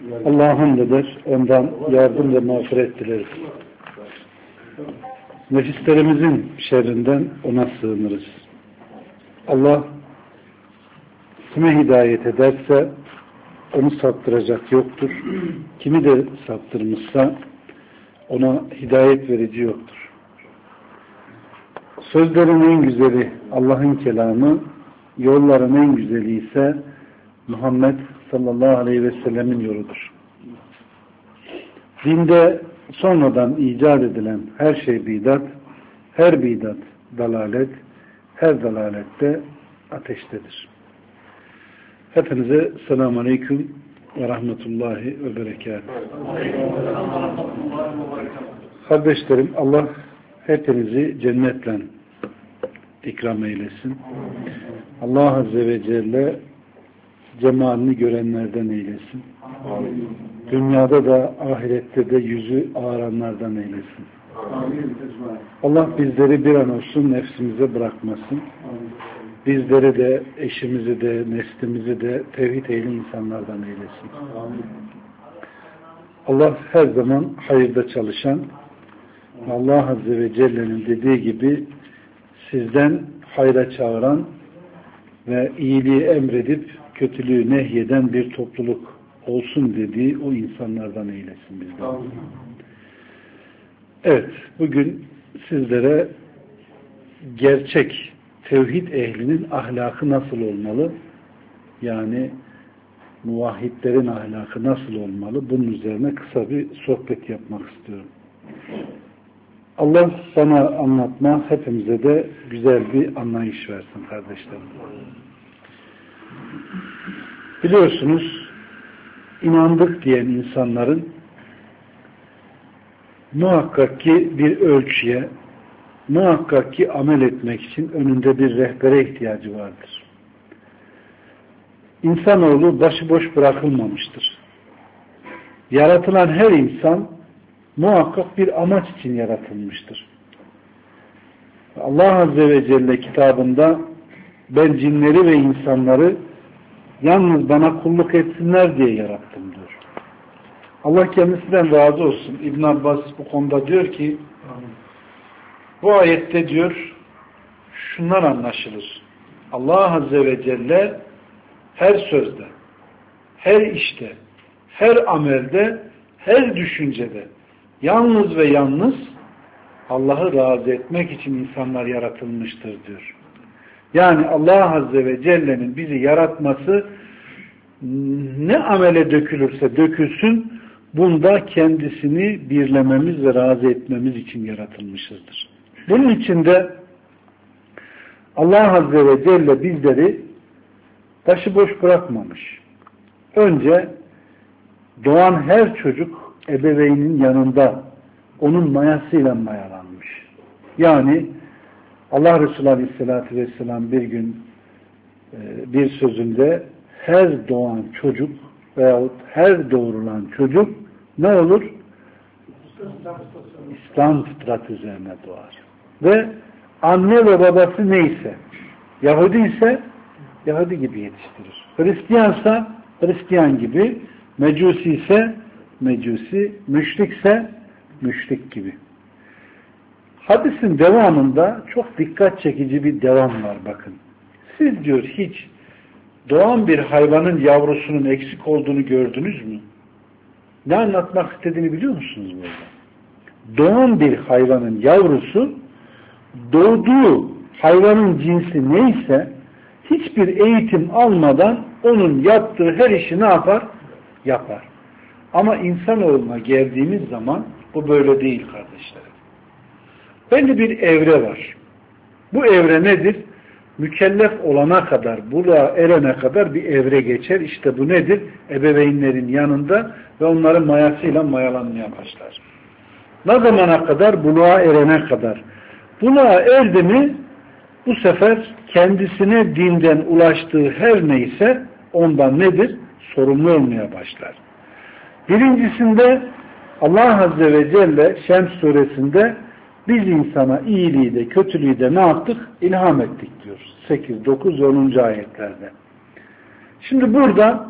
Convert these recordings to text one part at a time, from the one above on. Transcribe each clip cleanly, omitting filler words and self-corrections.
Allah'a hamd eder, ondan yardım ve mağfiret dileriz. Nefislerimizin şerrinden ona sığınırız. Allah kime hidayet ederse onu saptıracak yoktur. Kimi de saptırmışsa ona hidayet verici yoktur. Sözlerin en güzeli Allah'ın kelamı, yolların en güzeli ise Muhammed sallallahu aleyhi ve sellemin yoludur. Dinde sonradan icat edilen her şey bidat, her bidat dalalet, her dalalette ateştedir. Hepinize selamun aleyküm ve rahmetullahi ve berekatuhu. Kardeşlerim, Allah hepinizi cennetle ikram eylesin. Allah Azze ve Celle cemalini görenlerden eylesin. Dünyada da ahirette de yüzü ağaranlardan eylesin. Allah bizleri bir an olsun nefsimize bırakmasın. Bizleri de, eşimizi de, neslimizi de tevhid ehli insanlardan eylesin. Allah her zaman hayırda çalışan, Allah Azze ve Celle'nin dediği gibi sizden hayra çağıran ve iyiliği emredip kötülüğü nehyeden bir topluluk olsun dediği o insanlardan eylesin bizden. Evet, bugün sizlere gerçek tevhid ehlinin ahlakı nasıl olmalı? Yani muvahhidlerin ahlakı nasıl olmalı? Bunun üzerine kısa bir sohbet yapmak istiyorum. Allah sana anlatma, hepimize de güzel bir anlayış versin kardeşlerim. Biliyorsunuz, inandık diyen insanların muhakkak ki bir ölçüye, muhakkak ki amel etmek için önünde bir rehbere ihtiyacı vardır. İnsanoğlu başıboş bırakılmamıştır. Yaratılan her insan muhakkak bir amaç için yaratılmıştır. Allah Azze ve Celle kitabında ben cinleri ve insanları yalnız bana kulluk etsinler diye yarattım diyor. Allah kendisinden razı olsun. İbn Abbas bu konuda diyor ki bu ayette diyor şunlar anlaşılır. Allah Azze ve Celle her sözde, her işte, her amelde, her düşüncede yalnız ve yalnız Allah'ı razı etmek için insanlar yaratılmıştır diyor. Yani Allah Azze ve Celle'nin bizi yaratması ne amele dökülürse dökülsün bunda kendisini birlememiz ve razı etmemiz için yaratılmışızdır. Bunun için de Allah Azze ve Celle bizleri başıboş bırakmamış. Önce doğan her çocuk ebeveynin yanında onun mayasıyla mayalanmış. Yani Allah Resulü Aleyhisselatü Vesselam bir gün bir sözünde her doğan çocuk veyahut her doğrulan çocuk ne olur? İslam fıtratı üzerine doğar. Ve anne ve babası neyse, Yahudi ise Yahudi gibi yetiştirir. Hristiyansa Hristiyan gibi, Mecusi ise Mecusi, müşrikse müşrik gibi. Hadisin devamında çok dikkat çekici bir devam var bakın. Siz diyor hiç doğan bir hayvanın yavrusunun eksik olduğunu gördünüz mü? Ne anlatmak istediğini biliyor musunuz burada? Doğan bir hayvanın yavrusu doğduğu hayvanın cinsi neyse hiçbir eğitim almadan onun yaptığı her işi ne yapar? Yapar. Ama insanoğluna geldiğimiz zaman bu böyle değil kardeşlerim. Belli bir evre var. Bu evre nedir? Mükellef olana kadar, buluğa erene kadar bir evre geçer. İşte bu nedir? Ebeveynlerin yanında ve onların mayasıyla mayalanmaya başlar. Ne zamana kadar? Buluğa erene kadar. Buluğa erdi mi bu sefer kendisine dinden ulaştığı her neyse ondan nedir? Sorumlu olmaya başlar. Birincisinde Allah Azze ve Celle Şems suresinde biz insana iyiliği de kötülüğü de ne yaptık? İlham ettik diyor. 8, 9 ve 10. ayetlerde. Şimdi burada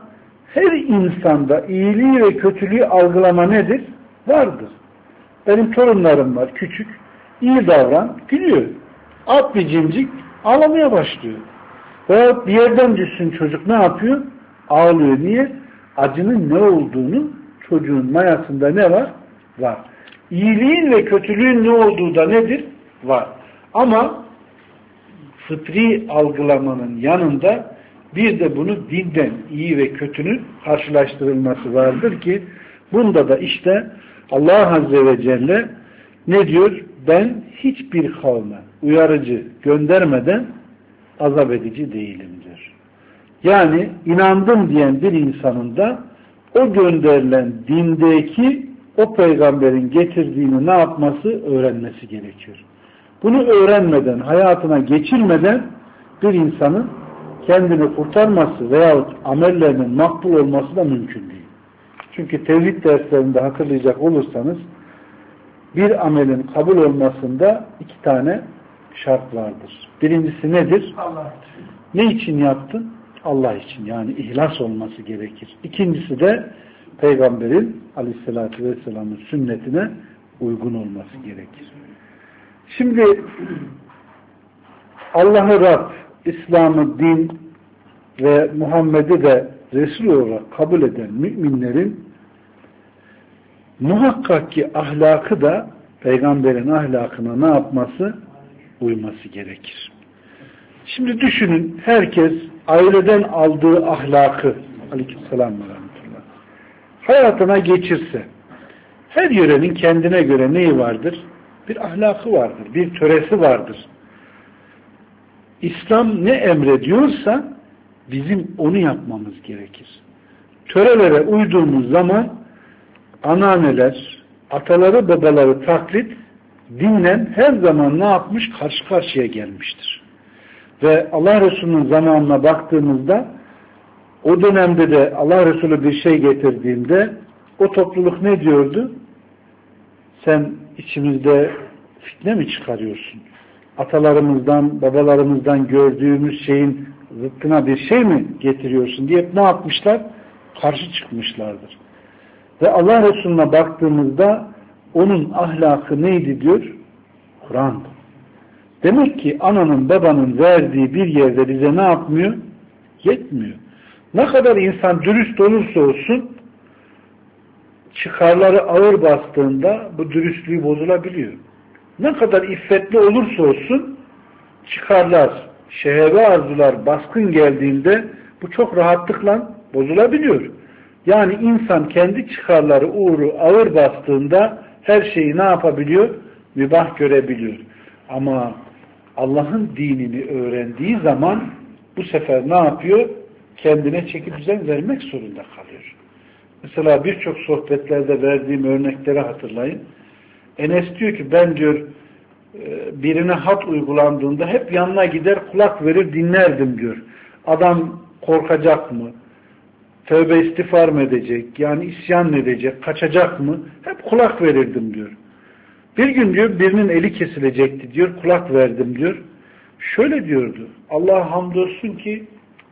her insanda iyiliği ve kötülüğü algılama nedir? Vardır. Benim torunlarım var, küçük. İyi davran, gülüyor. At bir cimcik, ağlamaya başlıyor. Veya bir yerden düşsün çocuk ne yapıyor? Ağlıyor. Niye? Acının ne olduğunu çocuğun mayasında ne var? Var. İyiliğin ve kötülüğün ne olduğu da nedir? Var. Ama fıtri algılamanın yanında bir de bunu dinden iyi ve kötünün karşılaştırılması vardır ki bunda da işte Allah Azze ve Celle ne diyor? Ben hiçbir kavme uyarıcı göndermeden azap edici değilim diyor. Yani inandım diyen bir insanın da o gönderilen dindeki o peygamberin getirdiğini ne yapması? Öğrenmesi gerekiyor. Bunu öğrenmeden, hayatına geçirmeden bir insanın kendini kurtarması veyahut amellerinin makbul olması da mümkün değil. Çünkü tevhid derslerinde hatırlayacak olursanız bir amelin kabul olmasında 2 tane şart vardır. Birincisi nedir? Allah. Ne için yaptın? Allah için. Yani ihlas olması gerekir. İkincisi de Peygamberin Aleyhisselatü Vesselam'ın sünnetine uygun olması gerekir. Şimdi Allah'ı Rab, İslam'ı din ve Muhammed'i de Resul olarak kabul eden müminlerin muhakkak ki ahlakı da Peygamberin ahlakına ne yapması? Uyması gerekir. Şimdi düşünün, herkes aileden aldığı ahlakı Aleykümselam ve Rahmetullah hayatına geçirse, her yörenin kendine göre neyi vardır? Bir ahlakı vardır, bir töresi vardır. İslam ne emrediyorsa bizim onu yapmamız gerekir. Törelere uyduğumuz zaman anneanneler, ataları, babaları taklit dinle her zaman ne yapmış? Karşı karşıya gelmiştir. Ve Allah Resulü'nün zamanına baktığımızda o dönemde de Allah Resulü bir şey getirdiğinde o topluluk ne diyordu? Sen içimizde fitne mi çıkarıyorsun? Atalarımızdan, babalarımızdan gördüğümüz şeyin zıttına bir şey mi getiriyorsun diye ne yapmışlar? Karşı çıkmışlardır. Ve Allah Resulü'ne baktığımızda onun ahlakı neydi diyor? Kur'an'dı. Demek ki ananın babanın verdiği bir yerde bize ne yapmıyor? Yetmiyor. Ne kadar insan dürüst olursa olsun çıkarları ağır bastığında bu dürüstlüğü bozulabiliyor. Ne kadar iffetli olursa olsun çıkarlar, şehve arzular baskın geldiğinde bu çok rahatlıkla bozulabiliyor. Yani insan kendi çıkarları uğru ağır bastığında her şeyi ne yapabiliyor? Mübah görebiliyor. Ama Allah'ın dinini öğrendiği zaman bu sefer ne yapıyor? Kendine çeki düzen vermek zorunda kalıyor. Mesela birçok sohbetlerde verdiğim örnekleri hatırlayın. Enes diyor ki ben diyor birine had uygulandığında hep yanına gider kulak verir dinlerdim diyor. Adam korkacak mı? Tövbe istiğfar mı edecek? Yani isyan mı edecek? Kaçacak mı? Hep kulak verirdim diyor. Bir gün diyor birinin eli kesilecekti diyor. Kulak verdim diyor. Şöyle diyordu. Allah'a hamdolsun ki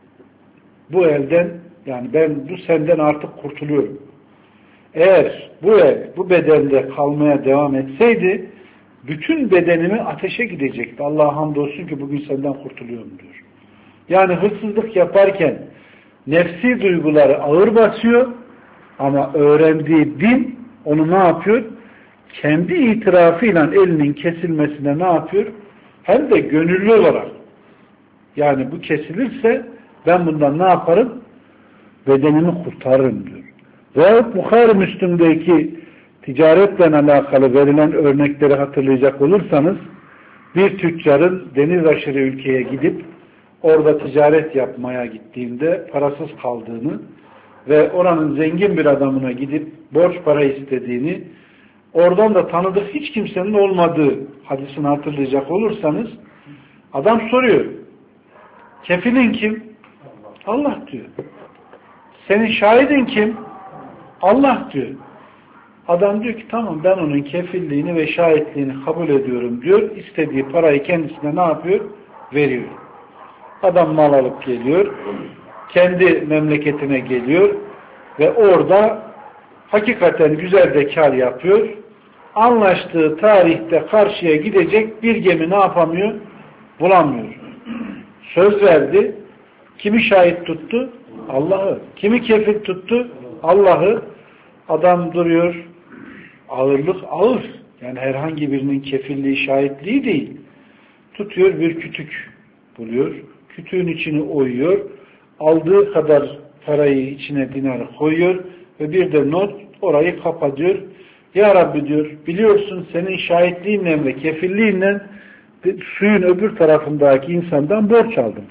bu elden yani bu senden artık kurtuluyorum. Eğer bu el bu bedende kalmaya devam etseydi bütün bedenimi ateşe gidecekti. Allah'a hamdolsun ki bugün senden kurtuluyorum diyor. Yani hırsızlık yaparken nefsi duyguları ağır basıyor ama öğrendiği din onu ne yapıyor? Kendi itirafıyla elinin kesilmesine ne yapıyor? Hem de gönüllü olarak. Yani bu kesilirse ben bundan ne yaparım? Bedenimi kurtarırım diyor. Ve Bukhari Müslim'deki ticaretle alakalı verilen örnekleri hatırlayacak olursanız bir tüccarın deniz aşırı ülkeye gidip orada ticaret yapmaya gittiğinde parasız kaldığını ve oranın zengin bir adamına gidip borç para istediğini oradan da tanıdık hiç kimsenin olmadığı hadisini hatırlayacak olursanız adam soruyor. Kefilin kim? Allah diyor. Senin şahidin kim? Allah diyor. Adam diyor ki tamam ben onun kefilliğini ve şahitliğini kabul ediyorum diyor. İstediği parayı kendisine ne yapıyor? Veriyor. Adam mal alıp geliyor. Kendi memleketine geliyor. ve orada hakikaten güzel de kar yapıyor. Anlaştığı tarihte karşıya gidecek bir gemi ne yapamıyor? Bulamıyor. Söz verdi. Kimi şahit tuttu? Allah'ı. Kimi kefil tuttu? Allah'ı. Adam duruyor. Ağırlık ağır. Yani herhangi birinin kefilliği, şahitliği değil. Tutuyor, bir kütük buluyor. Kütüğün içini oyuyor. Aldığı kadar parayı içine, dinarı koyuyor ve bir de not, orayı kapatıyor. Ya Rabbi diyor, biliyorsun senin şahitliğinle ve kefilliğinle suyun öbür tarafındaki insandan borç aldım.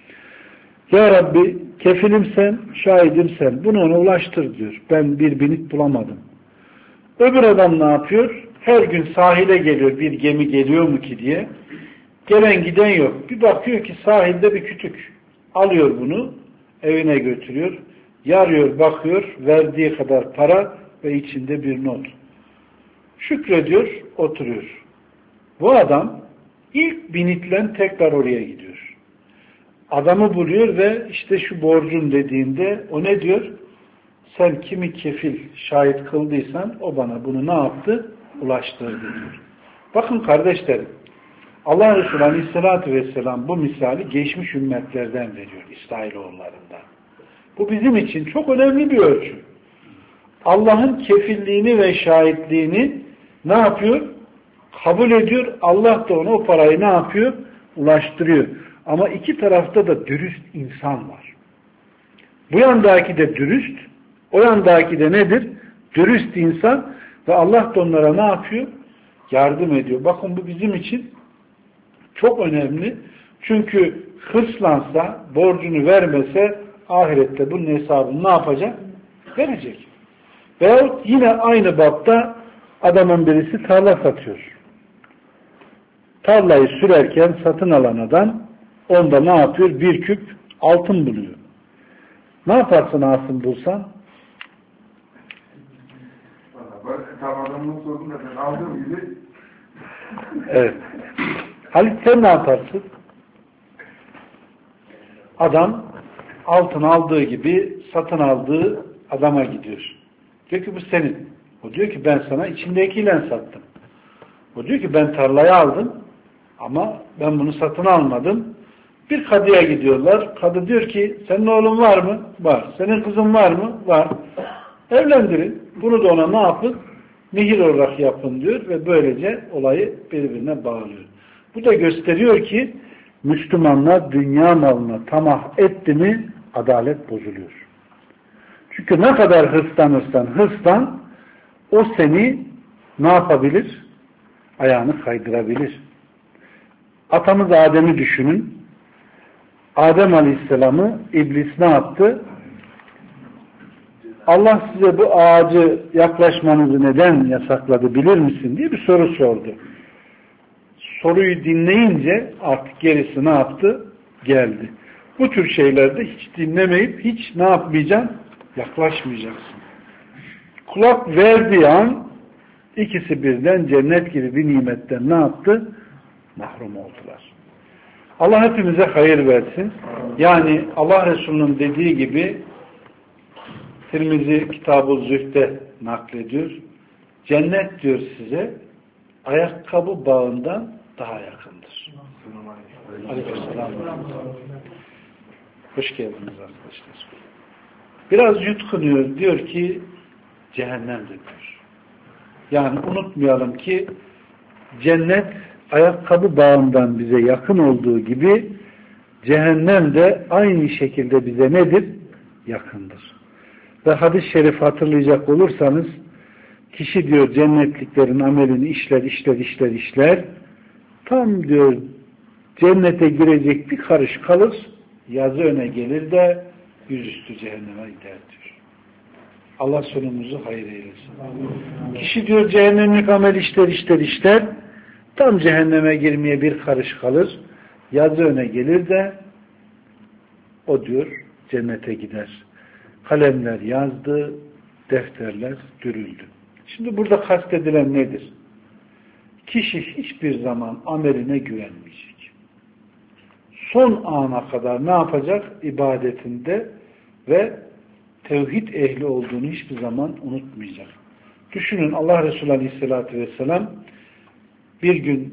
Ya Rabbi, kefilim sen, şahidim sen. Bunu ona ulaştır diyor. Ben bir binit bulamadım. Öbür adam ne yapıyor? Her gün sahile geliyor, bir gemi geliyor mu ki diye. Gelen giden yok. Bir bakıyor ki sahilde bir kütük. Alıyor bunu, evine götürüyor. Yarıyor, bakıyor, verdiği kadar para ve içinde bir not. Şükrediyor, oturuyor. Bu adam ilk binitlen tekrar oraya gidiyor. Adamı buluyor ve işte şu borcun dediğinde o ne diyor? Sen kimi kefil, şahit kıldıysan o bana bunu ne yaptı? Ulaştırdı diyor. Bakın kardeşlerim, Allah Resulü Aleyhisselatü Vesselam bu misali geçmiş ümmetlerden veriyor, İsrailoğullarından. Bu bizim için çok önemli bir ölçü. Allah'ın kefilliğini ve şahitliğini ne yapıyor? Kabul ediyor. Allah da ona o parayı ne yapıyor? Ulaştırıyor. Ama iki tarafta da dürüst insan var. Bu yandaki de dürüst, o yandaki de nedir? Dürüst insan ve Allah da onlara ne yapıyor? Yardım ediyor. Bakın bu bizim için çok önemli. Çünkü hırslansa, borcunu vermese ahirette bunun hesabını ne yapacak? Verecek. Veyahut yine aynı bapta adamın birisi tarla satıyor. Tarlayı sürerken satın alan adam onda ne yapıyor? Bir küp altın buluyor. Ne yaparsın altın bulsan? Tam adamın sorduğunda ben aldığım gibi. Evet. Halit sen ne yaparsın? Adam altın aldığı gibi satın aldığı adama gidiyor. Diyor ki bu senin. O diyor ki ben sana içindekiyle sattım. O diyor ki ben tarlayı aldım ama ben bunu satın almadım. Bir kadıya gidiyorlar. Kadı diyor ki senin oğlun var mı? Var. Senin kızın var mı? Var. Evlendirin. Bunu da ona ne yapın? Mihir olarak yapın diyor ve böylece olayı birbirine bağlıyor. Bu da gösteriyor ki Müslümanlar dünya malına tamah etti mi adalet bozuluyor. Çünkü ne kadar hırslan o seni ne yapabilir? Ayağını kaydırabilir. Atamız Adem'i düşünün. Adem Aleyhisselam'ı iblis ne yaptı? Allah size bu ağacı yaklaşmanızı neden yasakladı bilir misin diye bir soru sordu. Soruyu dinleyince artık gerisi ne yaptı? Geldi. Bu tür şeylerde hiç dinlemeyip hiç ne yapmayacaksın? Yaklaşmayacaksın. Kulak verdiği an ikisi birden cennet gibi bir nimetten ne yaptı? Mahrum oldular. Allah hepimize hayır versin. Yani Allah Resulü'nün dediği gibi Tirmizi Kitab-ı Zühd'de naklediyor. Cennet diyor size ayakkabı bağından daha yakındır. Aleykümselam. Hoş geldiniz arkadaşlar. Biraz yutkunuyor. Diyor ki cehennemdir diyor. Yani unutmayalım ki cennet ayakkabı bağından bize yakın olduğu gibi cehennem de aynı şekilde bize nedir? Yakındır. Ve hadis-i şerif hatırlayacak olursanız kişi diyor cennetliklerin amelini işler. Tam diyor cennete girecek bir karış kalır, yazı öne gelir de yüzüstü cehenneme gider diyor. Allah sonumuzu hayır eylesin. Kişi diyor cehennemlik amel işler. Tam cehenneme girmeye bir karış kalır, yazı öne gelir de o diyor cennete gider. Kalemler yazdı, defterler dürüldü. Şimdi burada kastedilen nedir? Kişi hiçbir zaman ameline güvenmeyecek. Son ana kadar ne yapacak? İbadetinde ve tevhid ehli olduğunu hiçbir zaman unutmayacak. Düşünün, Allah Resulü Aleyhisselatü Vesselam bir gün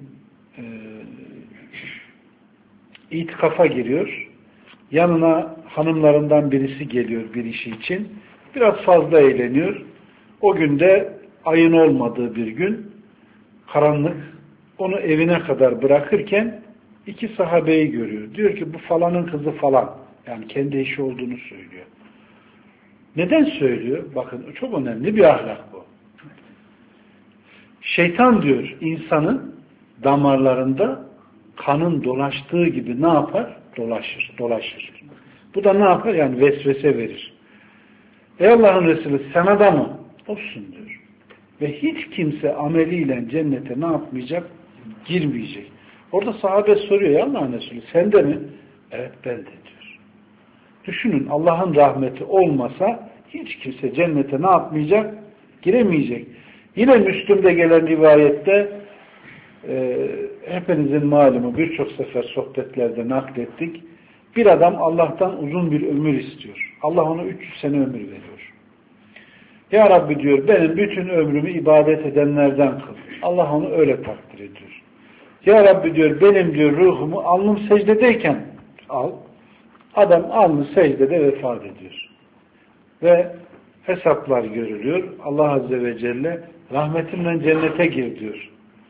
itikafa giriyor. Yanına hanımlarından birisi geliyor bir işi için. Biraz fazla eğleniyor. O günde ayın olmadığı bir gün, karanlık, onu evine kadar bırakırken iki sahabeyi görüyor. Diyor ki bu falanın kızı falan. Yani kendi eşi olduğunu söylüyor. Neden söylüyor? Bakın çok önemli bir ahlak bu. Şeytan diyor insanın damarlarında kanın dolaştığı gibi ne yapar? Dolaşır. Bu da ne yapar? Yani vesvese verir. Ey Allah'ın Resulü sen adamı olsun diyor. Ve hiç kimse ameliyle cennete ne yapmayacak? Girmeyecek. Orada sahabe soruyor ya Allah'ın Resulü sen de mi? Evet ben de diyor. Düşünün Allah'ın rahmeti olmasa hiç kimse cennete ne yapmayacak? Giremeyecek. Yine Müslüm'de gelen rivayette hepinizin malumu birçok sefer sohbetlerde naklettik. Bir adam Allah'tan uzun bir ömür istiyor. Allah ona 300 sene ömür veriyor. Ya Rabbi diyor benim bütün ömrümü ibadet edenlerden kıl. Allah onu öyle takdir ediyor. Ya Rabbi diyor benim diyor ruhumu alnım secdedeyken al. Adam alnı secdede vefat ediyor. Ve hesaplar görülüyor. Allah Azze ve Celle rahmetimle cennete gir diyor.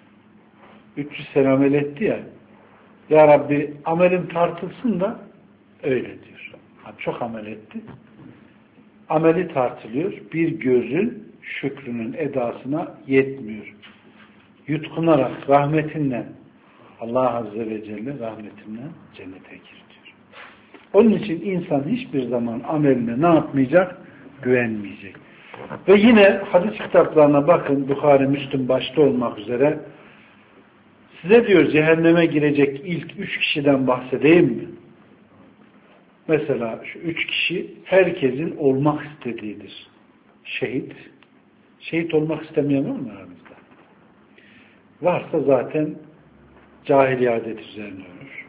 300 sene amel etti ya. Ya Rabbi amelim tartılsın da öyle diyor. Çok amel etti. Ameli tartılıyor. Bir gözün şükrünün edasına yetmiyor. Yutkunarak rahmetinle Allah Azze ve Celle rahmetinle cennete gir diyor. Onun için insan hiçbir zaman ameline ne yapmayacak? Güvenmeyecek. Ve yine hadis kitaplarına bakın, Bukhari, Müslüm başta olmak üzere size diyor cehenneme girecek ilk 3 kişiden bahsedeyim mi? Mesela şu 3 kişi herkesin olmak istediğidir. Şehit. Şehit olmak istemeyen var mı aramızda? Varsa zaten cahiliye adet üzerine ölür.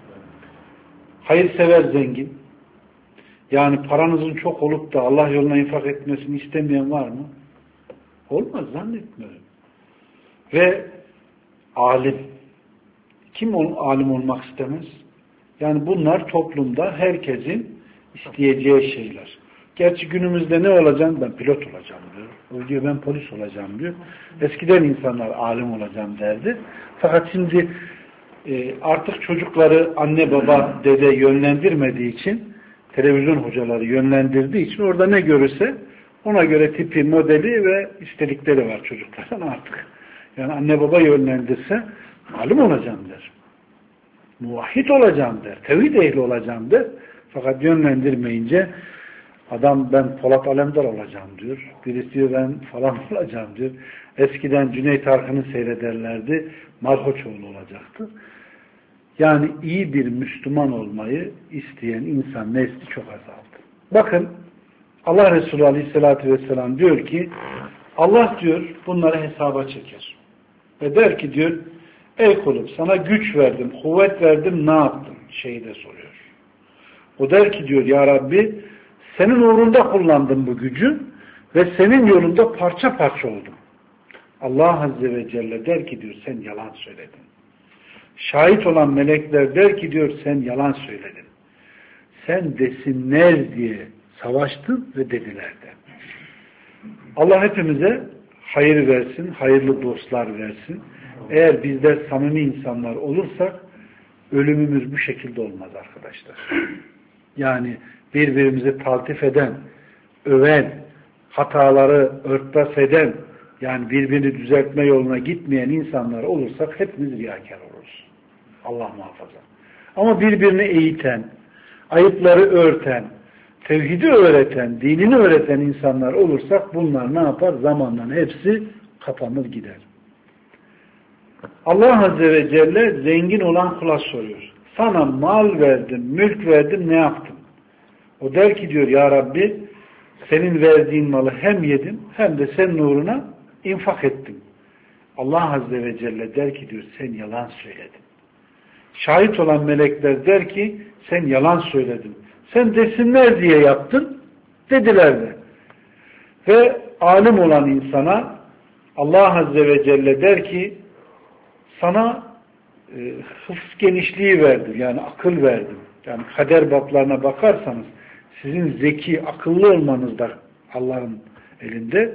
Hayırsever zengin. Yani paranızın çok olup da Allah yoluna infak etmesini istemeyen var mı? Olmaz, zannetmiyorum. Ve alim. Kim alim olmak istemez? Yani bunlar toplumda herkesin isteyeceği şeyler. Gerçi günümüzde ne olacağım? Ben pilot olacağım diyor. O diyor ben polis olacağım diyor. Eskiden insanlar alim olacağım derdi. Fakat şimdi artık çocukları anne baba dede yönlendirmediği için, televizyon hocaları yönlendirdiği için orada ne görürse ona göre tipi, modeli ve istedikleri var çocukların artık. Yani anne baba yönlendirse alim olacağım der. Muvahhid olacağım der. Tevhid ehli olacağım der. Fakat yönlendirmeyince adam ben Polat Alemdar olacağım diyor. Birisi diyor ben falan olacağım diyor. Eskiden Cüneyt Arkın'ı seyrederlerdi. Malkoçoğlu olacaktı. Yani iyi bir Müslüman olmayı isteyen insan nesli çok azaldı. Bakın Allah Resulü Aleyhisselatü Vesselam diyor ki Allah diyor bunları hesaba çeker. Ve der ki diyor ey kulum sana güç verdim, kuvvet verdim ne yaptın? Şeyde soruyor. O der ki diyor ya Rabbi senin uğrunda kullandım bu gücü ve senin yolunda parça parça oldum. Allah Azze ve Celle der ki diyor sen yalan söyledin. Şahit olan melekler der ki diyor sen yalan söyledin. Sen desinler diye savaştın ve dediler de. Allah hepimize hayır versin, hayırlı dostlar versin. Eğer bizler samimi insanlar olursak ölümümüz bu şekilde olmaz arkadaşlar. Yani birbirimizi taltif eden, öven, hataları örtbas eden, yani birbirini düzeltme yoluna gitmeyen insanlar olursak hepimiz riyakar oluruz. Allah muhafaza. Ama birbirini eğiten, ayıpları örten, tevhidi öğreten, dinini öğreten insanlar olursak bunlar ne yapar? Zamanla hepsi kapanır gider. Allah Azze ve Celle zengin olan kula soruyor. Sana mal verdim, mülk verdim, ne yaptın? O der ki diyor ya Rabbi senin verdiğin malı hem yedim hem de senin uğruna infak ettim. Allah Azze ve Celle der ki diyor sen yalan söyledin. Şahit olan melekler der ki sen yalan söyledin. Sen desinler diye yaptın Dediler de. Ve alim olan insana Allah Azze ve Celle der ki sana hıfz genişliği verdim. Yani akıl verdim. Yani kader bablarına bakarsanız sizin zeki, akıllı olmanız da Allah'ın elinde,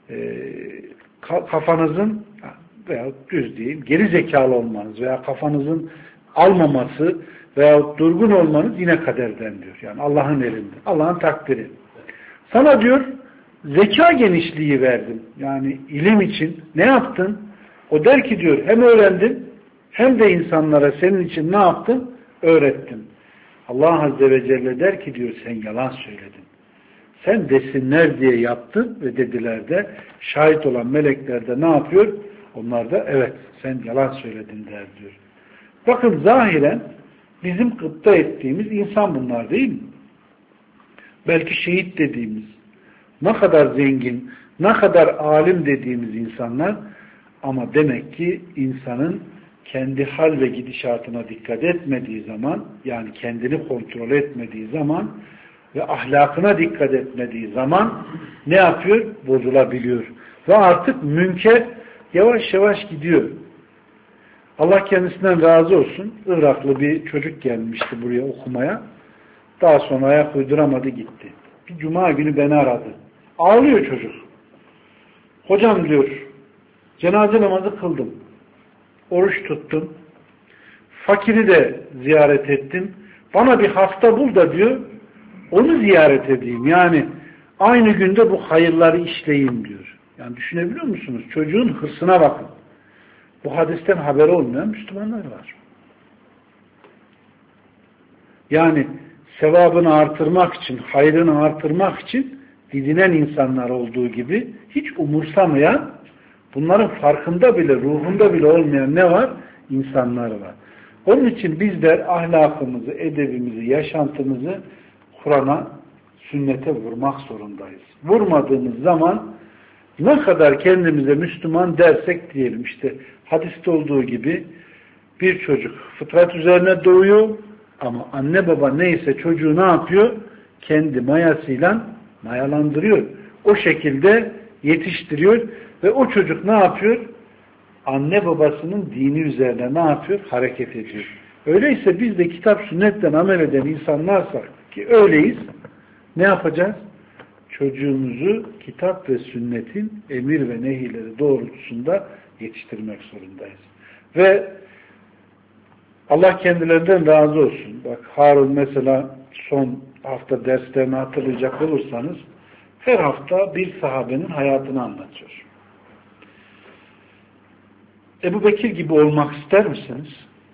kafanızın veya düz diyeyim geri zekalı olmanız veya kafanızın almaması veya durgun olmanız yine kaderden diyor. Yani Allah'ın elinde. Allah'ın takdiri. Sana diyor zeka genişliği verdim. Yani ilim için ne yaptın? O der ki diyor hem öğrendin hem de insanlara senin için ne yaptın? Öğrettin. Allah Azze ve Celle der ki diyor sen yalan söyledin. Sen desinler diye yaptın ve dediler de şahit olan melekler de ne yapıyor? Onlar da evet sen yalan söyledin der diyor. Bakın zahiren bizim gıpta ettiğimiz insan bunlar değil mi? Belki şehit dediğimiz, ne kadar zengin, ne kadar alim dediğimiz insanlar ama demek ki insanın kendi hal ve gidişatına dikkat etmediği zaman, yani kendini kontrol etmediği zaman ve ahlakına dikkat etmediği zaman ne yapıyor? Bozulabiliyor. Ve artık münker yavaş yavaş gidiyor. Allah kendisinden razı olsun. Iraklı bir çocuk gelmişti buraya okumaya. Daha sonra ayak uyduramadı gitti. Bir cuma günü beni aradı. Ağlıyor çocuk. Hocam diyor, cenaze namazı kıldım. Oruç tuttum. Fakiri de ziyaret ettim. Bana bir hasta bul da diyor, onu ziyaret edeyim. Yani aynı günde bu hayırları işleyeyim diyor. Yani düşünebiliyor musunuz? Çocuğun hırsına bakın. Bu hadisten haberi olmayan Müslümanlar var. Yani sevabını artırmak için, hayrını artırmak için didinen insanlar olduğu gibi hiç umursamayan, bunların farkında bile, ruhunda bile olmayan ne var? İnsanlar var. Onun için bizler ahlakımızı, edebimizi, yaşantımızı Kur'an'a, sünnete vurmak zorundayız. Vurmadığımız zaman ne kadar kendimize Müslüman dersek diyelim, işte hadiste olduğu gibi bir çocuk fıtrat üzerine doğuyor ama anne baba neyse çocuğu ne yapıyor? Kendi mayasıyla mayalandırıyor. O şekilde yetiştiriyor ve o çocuk ne yapıyor? Anne babasının dini üzerine ne yapıyor? Hareket ediyor. Öyleyse biz de kitap sünnetten amel eden insanlarsak ki öyleyiz, ne yapacağız? Çocuğumuzu kitap ve sünnetin emir ve nehileri doğrultusunda yetiştirmek zorundayız. Ve Allah kendilerinden razı olsun. Bak Harun mesela son hafta derslerini hatırlayacak olursanız her hafta bir sahabenin hayatını anlatıyor. Ebu Bekir gibi olmak ister misiniz?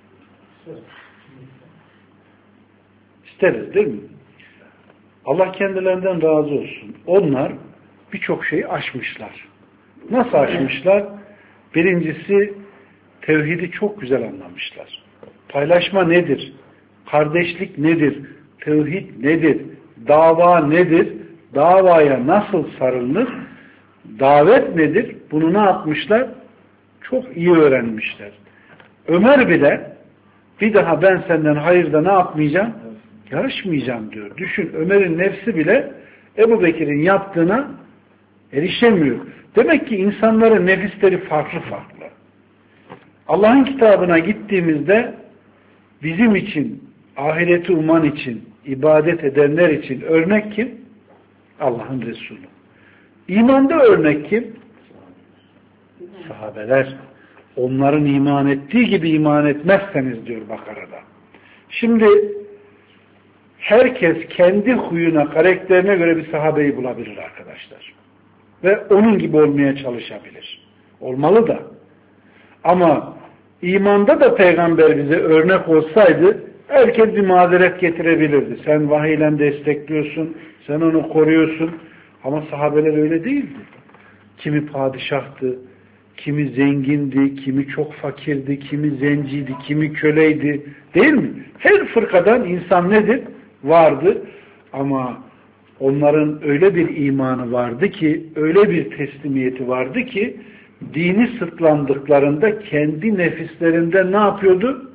İsteriz değil mi? Allah kendilerinden razı olsun. Onlar birçok şeyi aşmışlar. Nasıl aşmışlar? Birincisi tevhidi çok güzel anlamışlar. Paylaşma nedir? Kardeşlik nedir? Tevhid nedir? Dava nedir? Davaya nasıl sarılır? Davet nedir? Bunu ne yapmışlar? Çok iyi öğrenmişler. Ömer bile bir daha ben senden hayırda ne yapmayacağım? Yarışmayacağım diyor. Düşün, Ömer'in nefsi bile Ebu Bekir'in yaptığına erişemiyor. Demek ki insanların nefisleri farklı farklı. Allah'ın kitabına gittiğimizde bizim için, ahireti uman için, ibadet edenler için örnek kim? Allah'ın Resulü. İmanda örnek kim? Sahabeler. Onların iman ettiği gibi iman etmezseniz diyor Bakara'da. Şimdi herkes kendi huyuna, karakterine göre bir sahabeyi bulabilir arkadaşlar. Ve onun gibi olmaya çalışabilir. Olmalı da. Ama imanda da peygamber bize örnek olsaydı herkes bir mazeret getirebilirdi. Sen vahiyle destekliyorsun, sen onu koruyorsun. Ama sahabeler öyle değildi. Kimi padişahtı, kimi zengindi, kimi çok fakirdi, kimi zenciydi, kimi köleydi. Değil mi? Her fırkadan insan nedir? Vardı. Ama onların öyle bir imanı vardı ki, öyle bir teslimiyeti vardı ki, dini sırtlandıklarında kendi nefislerinde ne yapıyordu?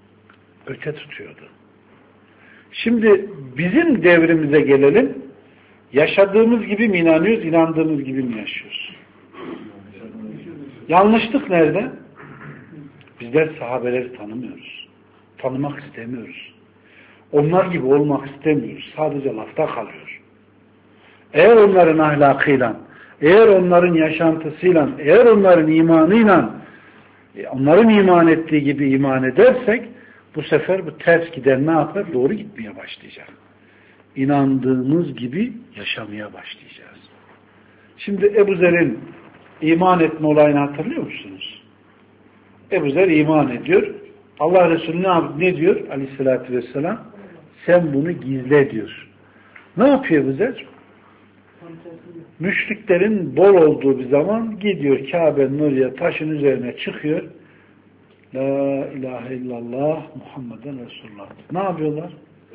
Öte tutuyordu. Şimdi bizim devrimize gelelim. Yaşadığımız gibi mi inanıyoruz, inandığımız gibi mi yaşıyoruz? Yanlışlık nerede? Bizler sahabeleri tanımıyoruz. Tanımak istemiyoruz. Onlar gibi olmak istemiyoruz. Sadece lafta kalıyor. Eğer onların ahlakıyla, eğer onların yaşantısıyla, eğer onların imanıyla, onların iman ettiği gibi iman edersek, bu sefer bu ters giden ne yapar? Doğru gitmeye başlayacak. İnandığımız gibi yaşamaya başlayacağız. Şimdi Ebu Zer'in iman etme olayını hatırlıyor musunuz? Ebu Zer iman ediyor. Allah Resulü ne diyor? Aleyhissalatü vesselam, sen bunu gizle diyor. Ne yapıyor Ebu Zer? Müşriklerin bol olduğu bir zaman gidiyor Kabe'nin oraya, taşın üzerine çıkıyor. La ilahe illallah Muhammeden Resulullah. Ne yapıyorlar?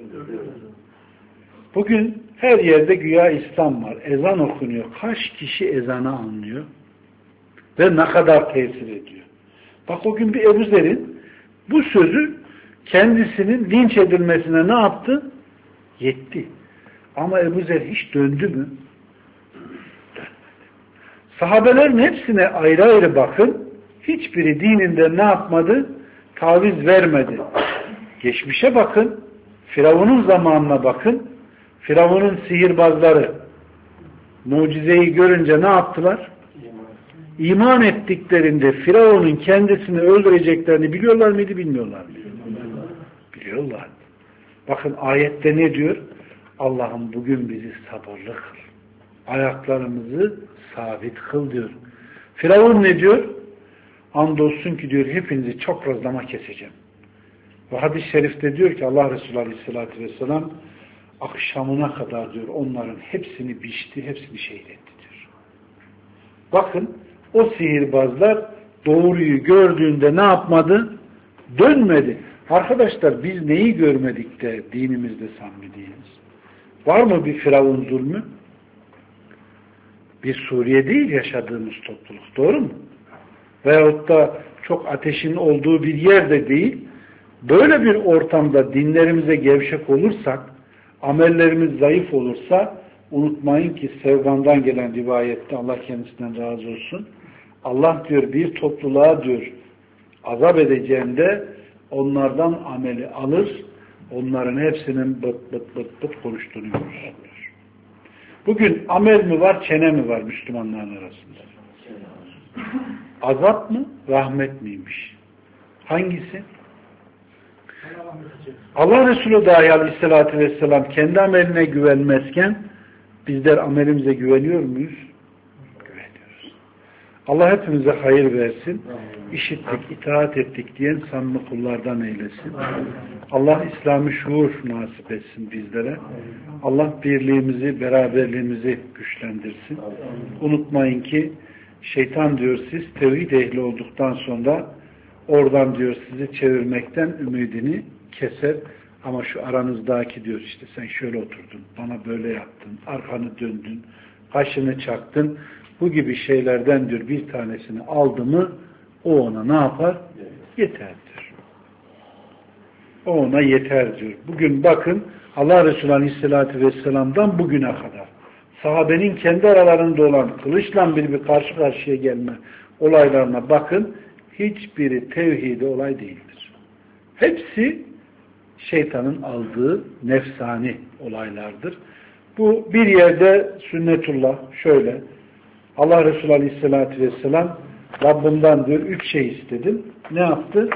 Bugün her yerde güya İslam var. Ezan okunuyor. Kaç kişi ezanı anlıyor? Ve ne kadar tesir ediyor? Bak o gün bir Ebu Zer'in bu sözü kendisinin linç edilmesine ne yaptı? Yetti. Ama Ebu Zer hiç döndü mü? Dönmedi. Sahabelerin hepsine ayrı ayrı bakın. Hiçbiri dininden ne yapmadı? Taviz vermedi. Geçmişe bakın. Firavun'un zamanına bakın. Firavun'un sihirbazları mucizeyi görünce ne yaptılar? İman ettiklerinde Firavun'un kendisini öldüreceklerini biliyorlar mıydı, bilmiyorlar mıydı? Biliyorlar. Bakın ayette ne diyor? Allah'ım bugün bizi sabırlı kıl. Ayaklarımızı sabit kıl diyor. Firavun ne diyor? Andolsun ki diyor hepinizi çok razlama keseceğim. Ve hadis-i şerifte diyor ki Allah Resulü Aleyhisselatü Vesselam akşamına kadar diyor onların hepsini biçti, hepsini şehit etti diyor. Bakın o sihirbazlar doğruyu gördüğünde ne yapmadı? Dönmedi. Arkadaşlar biz neyi görmedik de dinimizde samimi değiliz? Var mı bir Firavun zulmü? Bir Suriye değil yaşadığımız topluluk. Doğru mu? Veyahut da çok ateşin olduğu bir yerde değil. Böyle bir ortamda dinlerimize gevşek olursak, amellerimiz zayıf olursa unutmayın ki Sevban'dan gelen rivayette Allah kendisinden razı olsun. Allah diyor bir topluluğa diyor azap edeceğinde onlardan ameli alır, onların hepsinin bıt bıt bıt bıt konuştuğunu görür. Bugün amel mi var, çene mi var Müslümanların arasında? Azap mı, rahmet miymiş? Hangisi? Allah Resulü dahi Aleyhisselatü Vesselam kendi ameline güvenmezken bizler amelimize güveniyor muyuz? Güveniyoruz. Allah hepimize hayır versin. İşittik, itaat ettik diyen samimi kullardan eylesin. Allah İslam'ı şuur nasip etsin bizlere. Allah birliğimizi, beraberliğimizi güçlendirsin. Unutmayın ki şeytan diyor siz tevhid ehli olduktan sonra oradan diyor sizi çevirmekten ümidini keser. Ama şu aranızdaki diyor işte sen şöyle oturdun, bana böyle yaptın, arkanı döndün, kaşını çaktın. Bu gibi şeylerden diyor bir tanesini aldı mı o ona ne yapar? Yeter diyor. O ona yeter diyor. Bugün bakın Allah Resulü Aleyhisselatü Vesselam'dan bugüne kadar sahabenin kendi aralarında olan kılıçla bir karşı karşıya gelme olaylarına bakın. Hiçbiri tevhidi olay değildir. Hepsi şeytanın aldığı nefsani olaylardır. Bu bir yerde sünnetullah şöyle Allah Resulü Aleyhisselatü Vesselam Rabbimden diyor 3 şey istedim. Ne yaptı?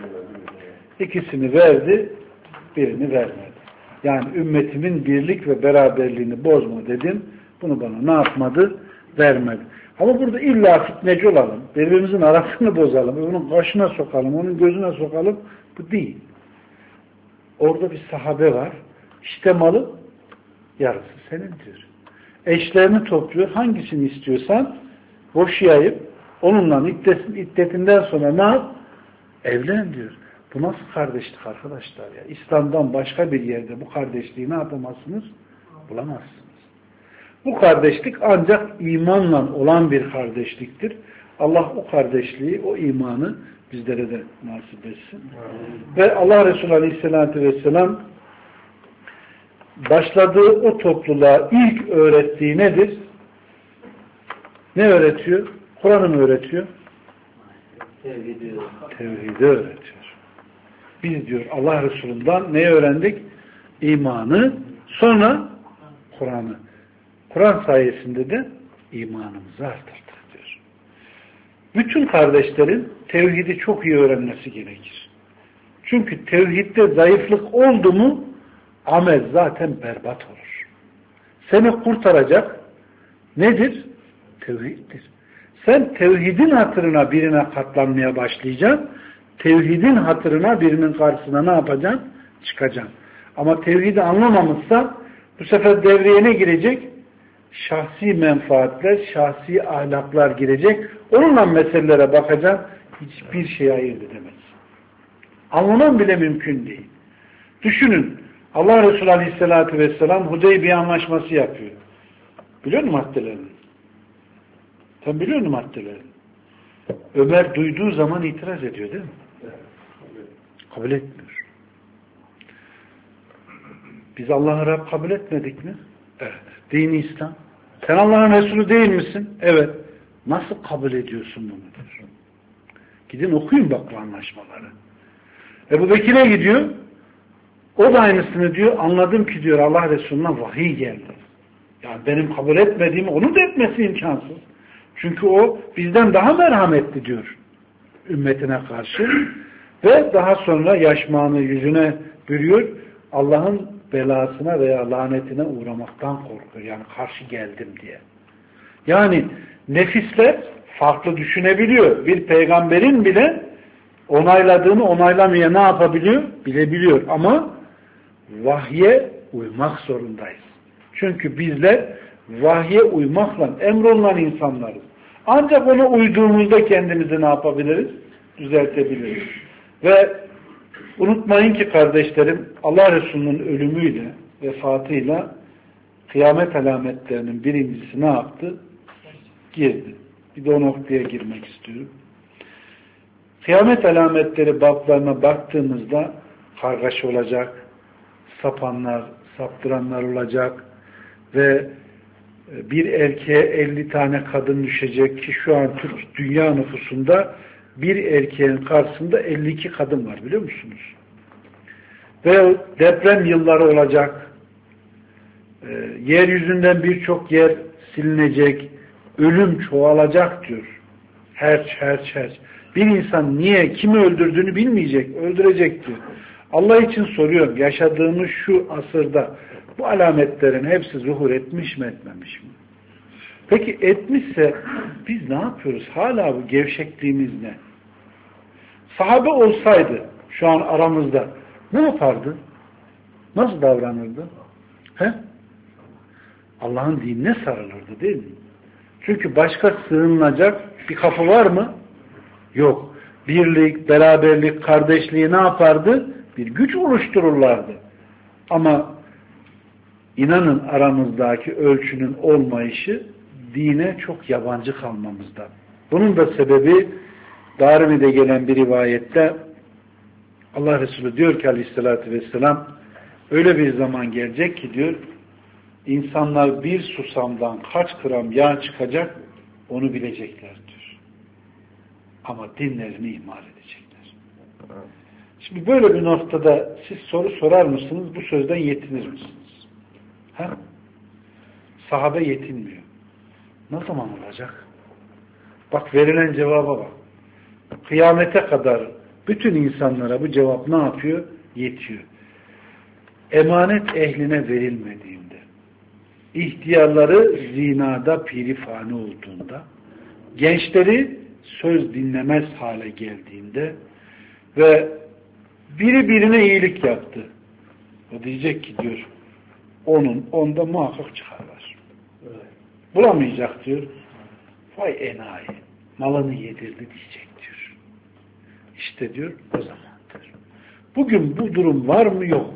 İkisini verdi, birini vermedi. Yani ümmetimin birlik ve beraberliğini bozma dedim. Bunu bana ne yapmadı? Vermedi. Ama burada illa fitneci olalım. Birbirimizin arasını bozalım. Onun kaşına sokalım, onun gözüne sokalım. Bu değil. Orada bir sahabe var. İşte malı yarısı senin diyor. Eşlerini topluyor. Hangisini istiyorsan boşayıp onunla iddetinden sonra ne yap? Evlen diyor. Bu nasıl kardeşlik arkadaşlar ya? İslam'dan başka bir yerde bu kardeşliği ne yapamazsınız? Bulamazsınız. Bu kardeşlik ancak imanla olan bir kardeşliktir. Allah o kardeşliği, o imanı bizlere de nasip etsin. Ve Allah Resulü Aleyhisselatü Vesselam başladığı o topluluğa ilk öğrettiği nedir? Ne öğretiyor? Kur'an'ı mı öğretiyor? Tevhidi öğretiyor. Biz diyor Allah Resulü'nden ne öğrendik? İmanı, sonra Kur'an'ı. Kur'an sayesinde de imanımızı arttırdık diyor. Bütün kardeşlerin tevhidi çok iyi öğrenmesi gerekir. Çünkü tevhidde zayıflık oldu mu amel zaten berbat olur. Seni kurtaracak nedir? Tevhiddir. Sen tevhidin hatırına birine katlanmaya başlayacaksın. Tevhidin hatırına birinin karşısına ne yapacaksın? Çıkacaksın. Ama tevhidi anlamamışsa bu sefer devreye ne girecek? Şahsi menfaatler, şahsi ahlaklar girecek. Onunla meselelere bakacaksın. Hiçbir şey ayırt edemez. Anlamam bile mümkün değil. Düşünün. Allah Resulü Aleyhisselatü Vesselam Hudeybiye anlaşması yapıyor. Biliyor musun maddelerini? Sen biliyor musun maddelerini? Ömer duyduğu zaman itiraz ediyor değil mi? Kabul etmiyor. Biz Allah'ı Rab kabul etmedik mi? Evet. Dini İslam. Sen Allah'ın Resulü değil misin? Evet. Nasıl kabul ediyorsun bunu diyor. Gidin okuyun bak bu anlaşmaları. Ebu Bekir'e gidiyor. O da aynısını diyor. Anladım ki diyor Allah Resulü'ne vahiy geldi. Yani benim kabul etmediğimi onun da etmesi imkansız. Çünkü o bizden daha merhametli diyor ümmetine karşı. Ve daha sonra yaşmağını yüzüne bürüyor. Allah'ın belasına veya lanetine uğramaktan korkuyor. Yani karşı geldim diye. Yani nefisler farklı düşünebiliyor. Bir peygamberin bile onayladığını onaylamaya ne yapabiliyor? Bilebiliyor. Ama vahye uymak zorundayız. Çünkü bizler vahye uymakla emrolunan insanlarız. Ancak ona uyduğumuzda kendimizi ne yapabiliriz? Düzeltebiliriz. Ve unutmayın ki kardeşlerim Allah Resulü'nün ölümüyle, vefatıyla kıyamet alametlerinin birincisi ne yaptı? Girdi. Bir de o noktaya girmek istiyorum. Kıyamet alametleri bablarına baktığımızda kargaşa olacak, sapanlar, saptıranlar olacak ve bir erkeğe 50 tane kadın düşecek ki şu an Türk dünya nüfusunda bir erkeğin karşısında 52 kadın var biliyor musunuz? Ve deprem yılları olacak. Yeryüzünden birçok yer silinecek. Ölüm çoğalacak diyor. Herç. Bir insan niye, kimi öldürdüğünü bilmeyecek, öldürecek diyor. Allah için soruyorum, yaşadığımız şu asırda bu alametlerin hepsi zuhur etmiş mi, etmemiş mi? Peki etmişse biz ne yapıyoruz? Hala bu gevşekliğimiz ne? Sahabe olsaydı şu an aramızda ne yapardı? Nasıl davranırdı? He? Allah'ın dinine sarılırdı değil mi? Çünkü başka sığınılacak bir kapı var mı? Yok. Birlik, beraberlik, kardeşliği ne yapardı? Bir güç oluştururlardı. Ama inanın aramızdaki ölçünün olmayışı dine çok yabancı kalmamızdan. Bunun da sebebi Darimi'de gelen bir rivayette Allah Resulü diyor ki Aleyhisselatü Vesselam öyle bir zaman gelecek ki diyor insanlar bir susamdan kaç gram yağ çıkacak onu bilecekler diyor. Ama dinlerini ihmal edecekler. Şimdi böyle bir noktada siz soru sorar mısınız? Bu sözden yetinir misiniz? Ha? Sahabe yetinmiyor. Ne zaman olacak? Bak verilen cevaba bak. Kıyamete kadar bütün insanlara bu cevap ne yapıyor? Yetiyor. Emanet ehline verilmediğinde, ihtiyarları zinada pirifani olduğunda, gençleri söz dinlemez hale geldiğinde ve biri birine iyilik yaptı. O diyecek ki diyor, onda muhakkak çıkar var. Bulamayacak diyor. Vay enayi, malını yedirdi diyecek diyor. İşte diyor o zamandır. Bugün bu durum var mı yok.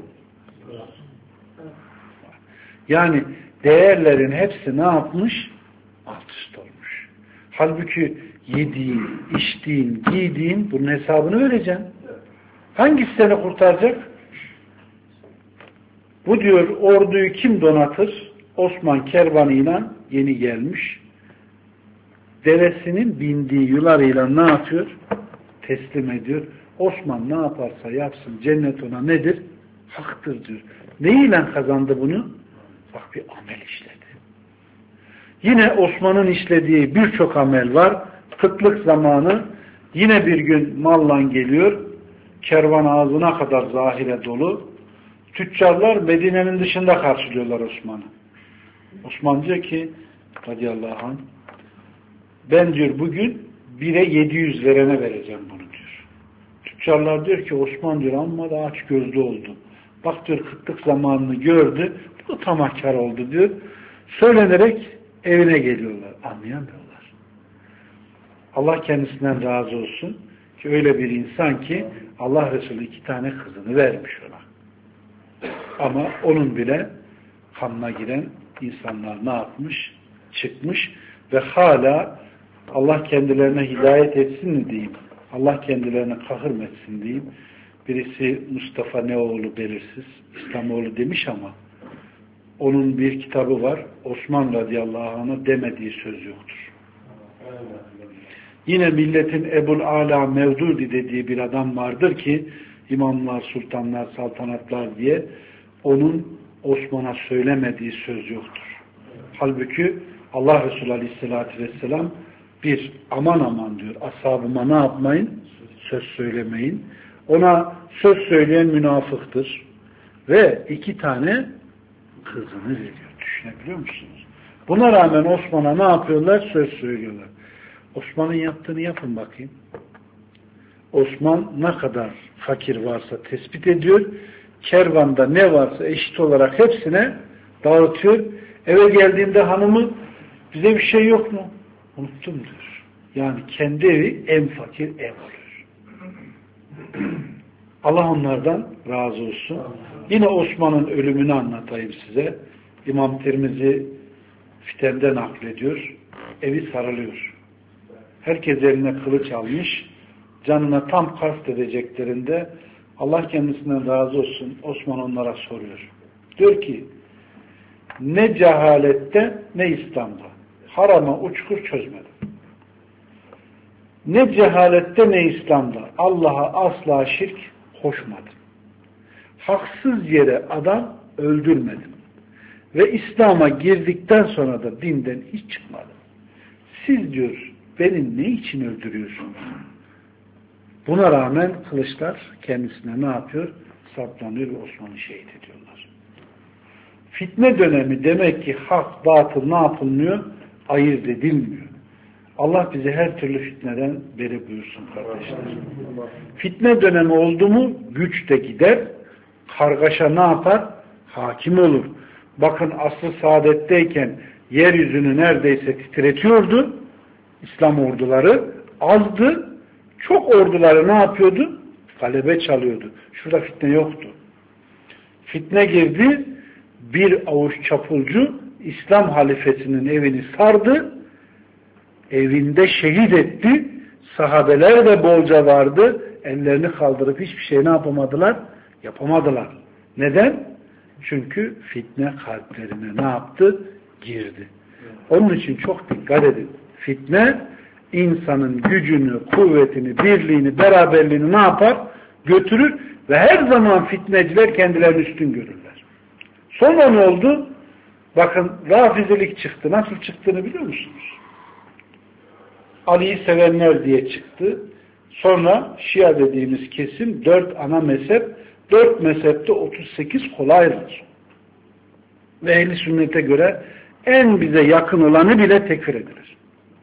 Yani değerlerin hepsi ne yapmış? Alt üst olmuş. Halbuki yediğin, içtiğin, giydiğin bunun hesabını vereceksin. Hangisi seni kurtaracak? Bu diyor orduyu kim donatır? Osman kervanıyla yeni gelmiş. Devesinin bindiği yularıyla ne yapıyor? Teslim ediyor. Osman ne yaparsa yapsın cennet ona nedir? Haktır diyor. Neyle kazandı bunu? Bak bir amel işledi. Yine Osman'ın işlediği birçok amel var. Kıtlık zamanı yine bir gün malla geliyor. Kervan ağzına kadar zahire dolu. Tüccarlar Medine'nin dışında karşılıyorlar Osman'ı. Osman diyor ki radıyallahu anh ben diyor bugün 1'e 700 verene vereceğim bunu diyor. Tüccarlar diyor ki Osman diyor amma da aç gözlü oldu. Bak diyor kıtlık zamanını gördü. Bu tamahkar oldu diyor. Söylenerek evine geliyorlar. Anlayamıyorlar. Allah kendisinden razı olsun ki öyle bir insan ki Allah Resulü 2 tane kızını vermiş ona. Ama onun bile kanına giren insanlar ne yapmış? Çıkmış ve hala Allah kendilerine hidayet etsin mi diyeyim? Allah kendilerine kahır mı etsin diyeyim? Birisi Mustafa Neoğlu belirsiz, İslamoğlu demiş ama onun bir kitabı var. Osman radıyallahu anh'a demediği söz yoktur. Yine milletin Ebul Ala Mevdudi dediği bir adam vardır ki imamlar, sultanlar, saltanatlar diye onun Osman'a söylemediği söz yoktur. Halbuki Allah Resulü Aleyhisselatü Vesselam bir aman aman diyor. Ashabıma ne yapmayın? Söz söylemeyin. Ona söz söyleyen münafıktır. Ve 2 tane kızını veriyor. Düşünebiliyor musunuz? Buna rağmen Osman'a ne yapıyorlar? Söz söylüyorlar. Osman'ın yaptığını yapın bakayım. Osman ne kadar fakir varsa tespit ediyor. Kervanda ne varsa eşit olarak hepsine dağıtıyor. Eve geldiğinde hanımı bize bir şey yok mu? Unuttum diyor. Yani kendi evi en fakir ev oluyor. Allah onlardan razı olsun. Yine Osman'ın ölümünü anlatayım size. İmam Tirmizi Fiten'de naklediyor. Evi sarılıyor. Herkes eline kılıç almış. Canına tam kast edeceklerinde Allah kendisinden razı olsun. Osman onlara soruyor. Diyor ki ne cehalette ne İslam'da. Harama uçkur çözmedim. Ne cehalette ne İslam'da. Allah'a asla şirk koşmadım. Haksız yere adam öldürmedim. Ve İslam'a girdikten sonra da dinden hiç çıkmadım. Siz diyor beni ne için öldürüyorsunuz? Buna rağmen kılıçlar kendisine ne yapıyor? Saplanıyor ve Osman'ı şehit ediyorlar. Fitne dönemi demek ki hak, batıl ne yapılmıyor? Ayırt edilmiyor. Allah bizi her türlü fitneden beri buyursun kardeşler. Fitne dönemi oldu mu güç de gider, kargaşa ne yapar? Hakim olur. Bakın asr-ı saadetteyken yeryüzünü neredeyse titretiyordu. İslam orduları azdı. Çok orduları ne yapıyordu? Galebe çalıyordu. Şurada fitne yoktu. Fitne girdi. Bir avuç çapulcu İslam halifesinin evini sardı. Evinde şehit etti. Sahabeler de bolca vardı. Ellerini kaldırıp hiçbir şey ne yapamadılar? Yapamadılar. Neden? Çünkü fitne kalplerine ne yaptı? Girdi. Onun için çok dikkat edin. Fitne insanın gücünü, kuvvetini, birliğini, beraberliğini ne yapar? Götürür ve her zaman fitneciler kendilerini üstün görürler. Sonra ne oldu? Bakın Rafizilik çıktı. Nasıl çıktığını biliyor musunuz? Ali'yi sevenler diye çıktı. Sonra Şia dediğimiz kesim 4 ana mezhep, 4 mezhepte 38 kola ayrılır. Ve ehl-i sünnete göre en bize yakın olanı bile tekfir edilir.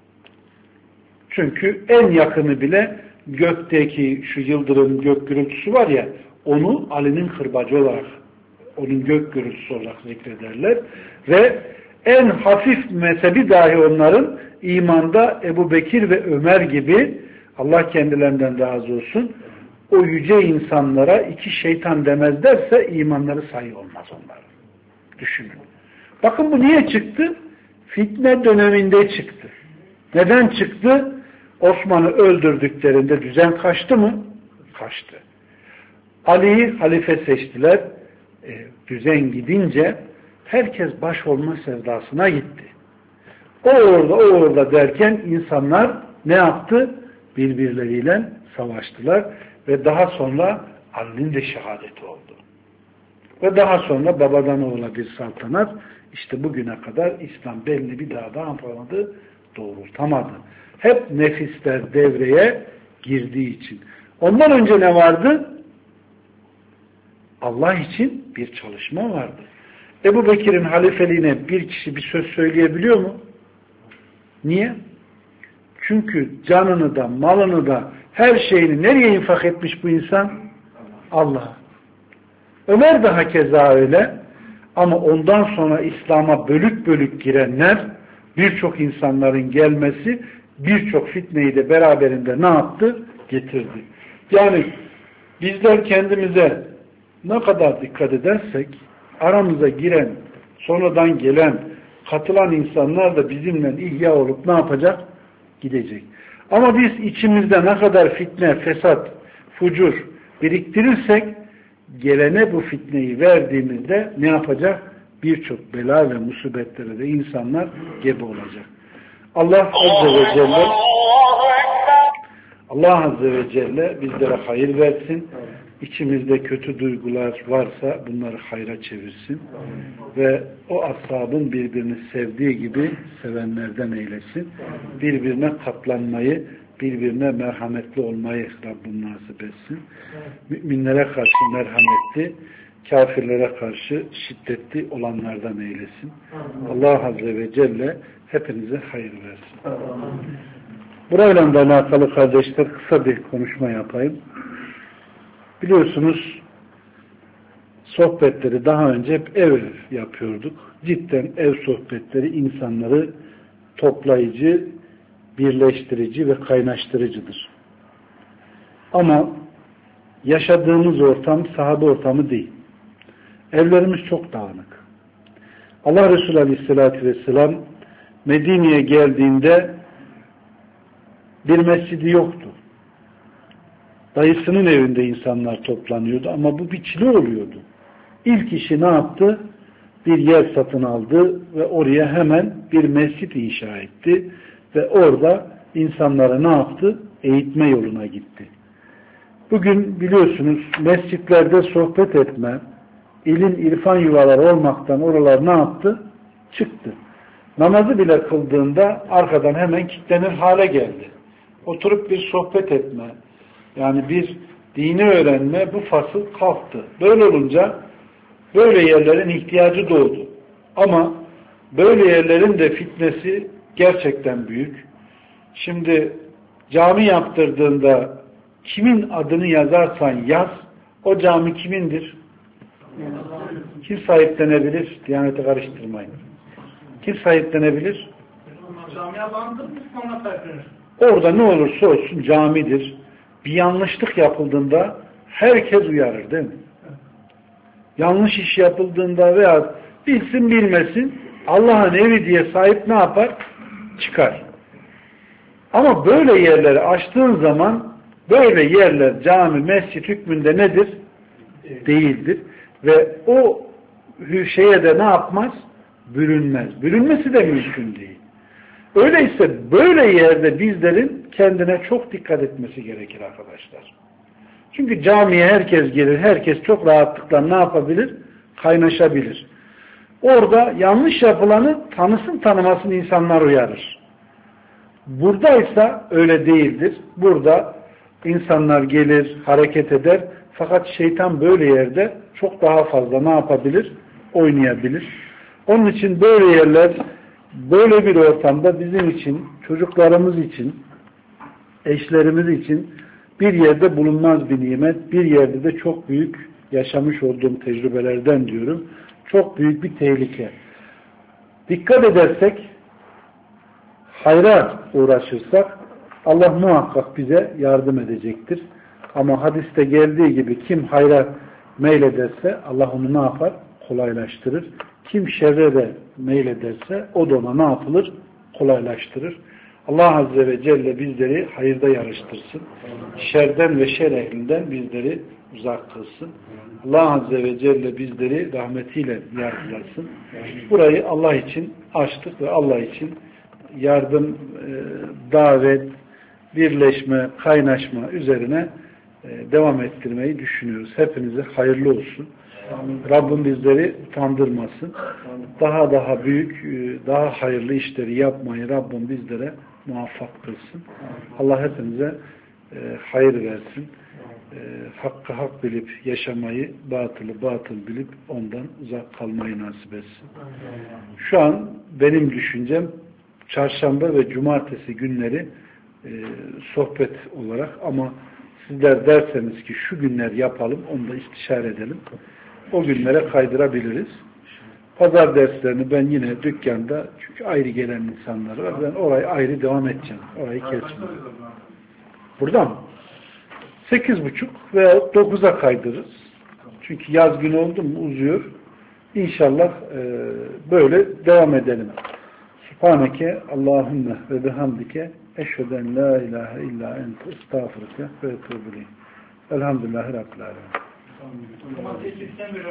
Çünkü en yakını bile gökteki şu yıldırım gök gürültüsü var ya, onu Ali'nin kırbacı olarak, onun gök gürültüsü olarak zikrederler. Ve en hafif mezhebi dahi onların imanda Ebu Bekir ve Ömer gibi, Allah kendilerinden razı olsun, o yüce insanlara 2 şeytan demezlerse imanları sayı olmaz onların. Düşünün. Bakın bu niye çıktı? Fitne döneminde çıktı. Neden çıktı? Osman'ı öldürdüklerinde düzen kaçtı mı? Kaçtı. Ali'yi halife seçtiler. düzen gidince herkes baş olma sevdasına gitti. O orada derken insanlar ne yaptı? Birbirleriyle savaştılar ve daha sonra Ali'nin de şehadeti oldu. Ve daha sonra babadan oğula bir saltanat, işte bugüne kadar İslam belli bir daha da yapamadı, doğrultamadı. Hep nefisler devreye girdiği için. Ondan önce ne vardı? Allah için bir çalışma vardı. Ebu Bekir'in halifeliğine bir kişi bir söz söyleyebiliyor mu? Niye? Çünkü canını da, malını da, her şeyini nereye infak etmiş bu insan? Allah'a. Ömer de hakeza öyle. Ama ondan sonra İslam'a bölük bölük girenler, birçok insanların gelmesi, birçok fitneyi de beraberinde ne yaptı? Getirdi. Yani bizler kendimize ne kadar dikkat edersek, aramıza giren, sonradan gelen, katılan insanlar da bizimle ihya olup ne yapacak? Gidecek. Ama biz içimizde ne kadar fitne, fesat, fucur biriktirirsek, gelene bu fitneyi verdiğimizde ne yapacak? Birçok bela ve musibetlere de insanlar gebe olacak. Allah Azze ve Celle bizlere hayır versin. İçimizde kötü duygular varsa bunları hayra çevirsin. Ve o ashabın birbirini sevdiği gibi sevenlerden eylesin. Birbirine katlanmayı, birbirine merhametli olmayı Rabbim nasip etsin. Müminlere karşı merhametli, kafirlere karşı şiddetli olanlardan eylesin. Allah Azze ve Celle hepinize hayır versin. Burayla da alakalı kardeşler kısa bir konuşma yapayım. Biliyorsunuz sohbetleri daha önce hep ev yapıyorduk. Cidden ev sohbetleri insanları toplayıcı, birleştirici ve kaynaştırıcıdır. Ama yaşadığımız ortam sahabe ortamı değil. Evlerimiz çok dağınık. Allah Resulü Aleyhisselatü Vesselam Medine'ye geldiğinde bir mescidi yoktu. Dayısının evinde insanlar toplanıyordu ama bu biçili oluyordu. İlk işi ne yaptı? Bir yer satın aldı ve oraya hemen bir mescit inşa etti ve orada insanlara ne yaptı? Eğitme yoluna gitti. Bugün biliyorsunuz mescitlerde sohbet etme, ilim, irfan yuvaları olmaktan oralar ne yaptı? Çıktı. Namazı bile kıldığında arkadan hemen kilitlenir hale geldi. Oturup bir sohbet etme, yani bir dini öğrenme bu fasıl kalktı. Böyle olunca böyle yerlerin ihtiyacı doğdu. Ama böyle yerlerin de fitnesi gerçekten büyük. Şimdi cami yaptırdığında kimin adını yazarsan yaz, o cami kimindir? Kim sahiplenebilir? Diyaneti karıştırmayın. Kim sahiplenebilir? Camiye bandırmış sonra sahiplenir. Orada ne olursa olsun camidir. Bir yanlışlık yapıldığında herkes uyarır değil mi? Yanlış iş yapıldığında veya bilsin bilmesin Allah'ın evi diye sahip ne yapar? Çıkar. Ama böyle yerleri açtığın zaman böyle yerler cami, mescit hükmünde nedir? Değildir. Ve o şeye de ne yapmaz? Bürünmez. Bürünmesi de mümkün değil. Öyleyse böyle yerde bizlerin kendine çok dikkat etmesi gerekir arkadaşlar. Çünkü camiye herkes gelir, herkes çok rahatlıkla ne yapabilir? Kaynaşabilir. Orada yanlış yapılanı tanısın tanımasın insanlar uyarır. Buradaysa öyle değildir. Burada insanlar gelir, hareket eder. Fakat şeytan böyle yerde çok daha fazla ne yapabilir? Oynayabilir. Onun için böyle yerler, böyle bir ortamda bizim için, çocuklarımız için, eşlerimiz için bir yerde bulunmaz bir nimet, bir yerde de çok büyük yaşamış olduğum tecrübelerden diyorum. Çok büyük bir tehlike. Dikkat edersek, hayra uğraşırsak Allah muhakkak bize yardım edecektir. Ama hadiste geldiği gibi kim hayra meylederse Allah onu ne yapar? Kolaylaştırır. Kim şerre de meylederse o da ona ne yapılır? Kolaylaştırır. Allah Azze ve Celle bizleri hayırda yarıştırsın. Şerden ve şer ehlinden bizleri uzak kılsın. Allah Azze ve Celle bizleri rahmetiyle yargılasın. Burayı Allah için açtık ve Allah için yardım, davet, birleşme, kaynaşma üzerine devam ettirmeyi düşünüyoruz. Hepinize hayırlı olsun. Rabbim bizleri utandırmasın. Daha büyük, daha hayırlı işleri yapmayı Rabbim bizlere muvaffak kılsın. Allah hepinize hayır versin. Hakkı hak bilip yaşamayı, batılı batıl bilip ondan uzak kalmayı nasip etsin. Şu an benim düşüncem çarşamba ve cumartesi günleri sohbet olarak, ama sizler derseniz ki şu günler yapalım, onu da istişare edelim. O günlere kaydırabiliriz. Pazar derslerini ben yine dükkanda, çünkü ayrı gelen insanlar var. Ben orayı ayrı devam edeceğim. Orayı kesmeyeceğim. Burada mı? 8.30 veya 9'a kaydırırız. Çünkü yaz günü oldu mu uzuyor. İnşallah böyle devam edelim. Subhaneke Allahümme ve bihamdike eşheden la ilahe illa ente estağfurke ve etûbü ileyk. Elhamdülillahi Rabbil alemin.